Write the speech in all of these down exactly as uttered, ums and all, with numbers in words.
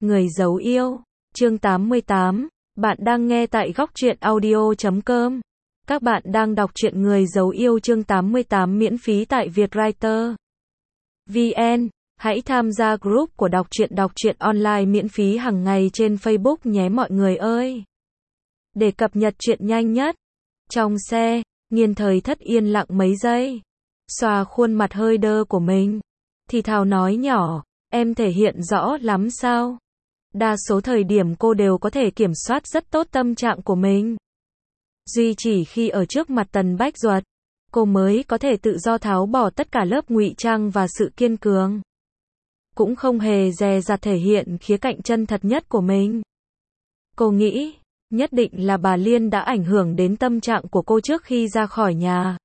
Người giấu yêu, chương tám mươi tám, bạn đang nghe tại góc truyện audio chấm com. Các bạn đang đọc truyện Người giấu yêu chương tám mươi tám miễn phí tại Vietwriter chấm vn. Hãy tham gia group của đọc truyện đọc truyện online miễn phí hàng ngày trên Facebook nhé mọi người ơi. Để cập nhật truyện nhanh nhất. Trong xe, Nghiên Thời Thất yên lặng mấy giây, xoa khuôn mặt hơi đơ của mình, thì thào nói nhỏ, em thể hiện rõ lắm sao? Đa số thời điểm cô đều có thể kiểm soát rất tốt tâm trạng của mình. Duy chỉ khi ở trước mặt Tần Bách Duật, cô mới có thể tự do tháo bỏ tất cả lớp ngụy trang và sự kiên cường. Cũng không hề dè dặt thể hiện khía cạnh chân thật nhất của mình. Cô nghĩ, nhất định là bà Liên đã ảnh hưởng đến tâm trạng của cô trước khi ra khỏi nhà.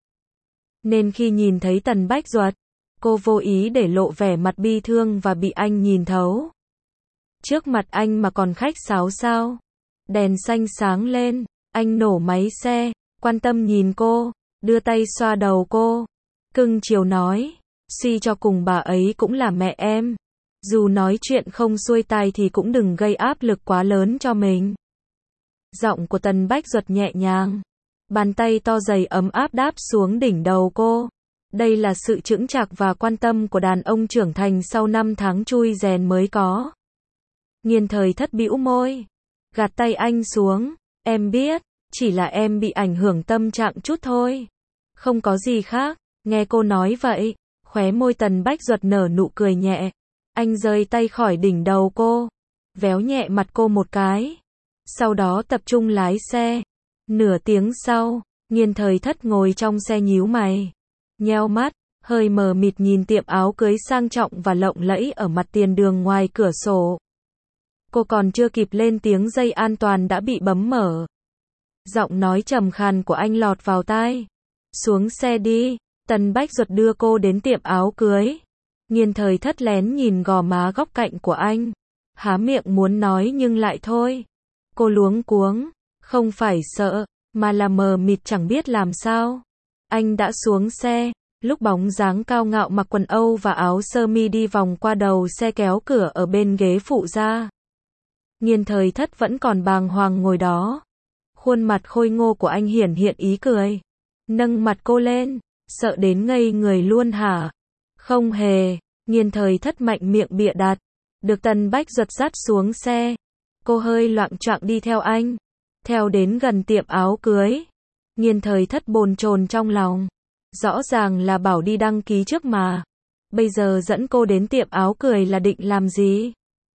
Nên khi nhìn thấy Tần Bách Duật, cô vô ý để lộ vẻ mặt bi thương và bị anh nhìn thấu. Trước mặt anh mà còn khách sáo sao? Đèn xanh sáng lên, anh nổ máy xe, quan tâm nhìn cô, đưa tay xoa đầu cô. Cưng chiều nói, suy cho cùng bà ấy cũng là mẹ em. Dù nói chuyện không xuôi tai thì cũng đừng gây áp lực quá lớn cho mình. Giọng của Tần Bách Duật nhẹ nhàng. Bàn tay to dày ấm áp đáp xuống đỉnh đầu cô. Đây là sự chững chạc và quan tâm của đàn ông trưởng thành sau năm tháng chui rèn mới có. Nghiên Thời Thất bĩu môi, gạt tay anh xuống. Em biết, chỉ là em bị ảnh hưởng tâm trạng chút thôi. Không có gì khác. Nghe cô nói vậy, khóe môi Tần Bách Duật nở nụ cười nhẹ. Anh rời tay khỏi đỉnh đầu cô, véo nhẹ mặt cô một cái. Sau đó tập trung lái xe. Nửa tiếng sau, Nghiên Thời Thất ngồi trong xe nhíu mày, nheo mắt, hơi mờ mịt nhìn tiệm áo cưới sang trọng và lộng lẫy ở mặt tiền đường ngoài cửa sổ. Cô còn chưa kịp lên tiếng dây an toàn đã bị bấm mở. Giọng nói trầm khàn của anh lọt vào tai. Xuống xe đi. Tần Bách Duật đưa cô đến tiệm áo cưới. Nghiên Thời Thất lén nhìn gò má góc cạnh của anh, há miệng muốn nói nhưng lại thôi. Cô luống cuống, không phải sợ, mà là mờ mịt chẳng biết làm sao. Anh đã xuống xe, lúc bóng dáng cao ngạo mặc quần Âu và áo sơ mi đi vòng qua đầu xe kéo cửa ở bên ghế phụ ra. Nghiên Thời Thất vẫn còn bàng hoàng ngồi đó. Khuôn mặt khôi ngô của anh hiển hiện ý cười. Nâng mặt cô lên, sợ đến ngây người luôn hả? Không hề. Nghiên Thời Thất mạnh miệng bịa đặt. Được Tần Bách Duật dắt xuống xe, cô hơi loạng choạng đi theo anh. Theo đến gần tiệm áo cưới, Nghiên Thời Thất bồn chồn trong lòng. Rõ ràng là bảo đi đăng ký trước mà. Bây giờ dẫn cô đến tiệm áo cưới là định làm gì?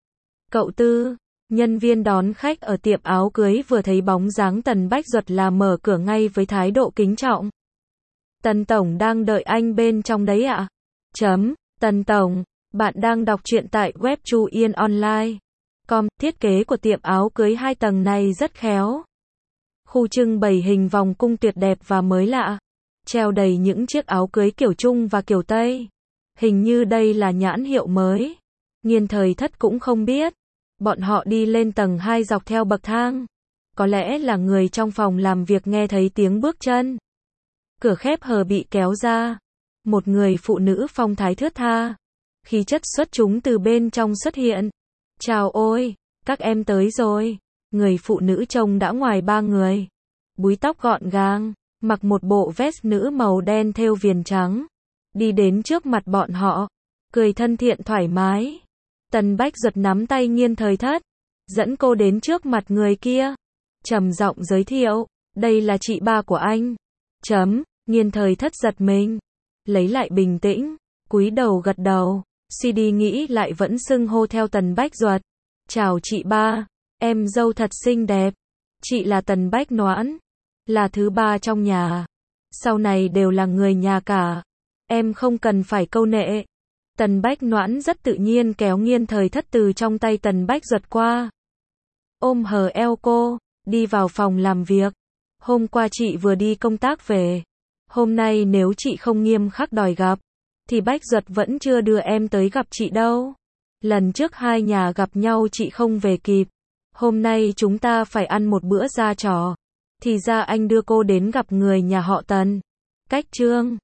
Cậu Tư, nhân viên đón khách ở tiệm áo cưới vừa thấy bóng dáng Tần Bách Duật là mở cửa ngay với thái độ kính trọng. Tần Tổng đang đợi anh bên trong đấy ạ? Chấm, Tần Tổng, bạn đang đọc truyện tại web chu yên online chấm com. Thiết kế của tiệm áo cưới hai tầng này rất khéo. Khu trưng bày hình vòng cung tuyệt đẹp và mới lạ. Treo đầy những chiếc áo cưới kiểu Trung và kiểu Tây. Hình như đây là nhãn hiệu mới. Nghiên Thời Thất cũng không biết. Bọn họ đi lên tầng hai dọc theo bậc thang. Có lẽ là người trong phòng làm việc nghe thấy tiếng bước chân. Cửa khép hờ bị kéo ra. Một người phụ nữ phong thái thướt tha, khí chất xuất chúng từ bên trong xuất hiện. Chào ôi, các em tới rồi. Người phụ nữ trông đã ngoài ba người. Búi tóc gọn gàng, mặc một bộ vest nữ màu đen thêu viền trắng. Đi đến trước mặt bọn họ, cười thân thiện thoải mái. Tần Bách Duật nắm tay Nghiên Thời Thất, dẫn cô đến trước mặt người kia. Trầm giọng giới thiệu, đây là chị ba của anh. Chấm, Nghiên Thời Thất giật mình, lấy lại bình tĩnh, cúi đầu gật đầu. xê đê nghĩ lại vẫn xưng hô theo Tần Bách Duật. Chào chị ba, em dâu thật xinh đẹp. Chị là Tần Bách Noãn, là thứ ba trong nhà. Sau này đều là người nhà cả. Em không cần phải câu nệ. Tần Bách Noãn rất tự nhiên kéo Nghiên Thời Thất từ trong tay Tần Bách Duật qua. Ôm hờ eo cô, đi vào phòng làm việc. Hôm qua chị vừa đi công tác về. Hôm nay nếu chị không nghiêm khắc đòi gặp, thì Bách Duật vẫn chưa đưa em tới gặp chị đâu. Lần trước hai nhà gặp nhau chị không về kịp. Hôm nay chúng ta phải ăn một bữa ra trò. Thì ra anh đưa cô đến gặp người nhà họ Tần. Cách Trương.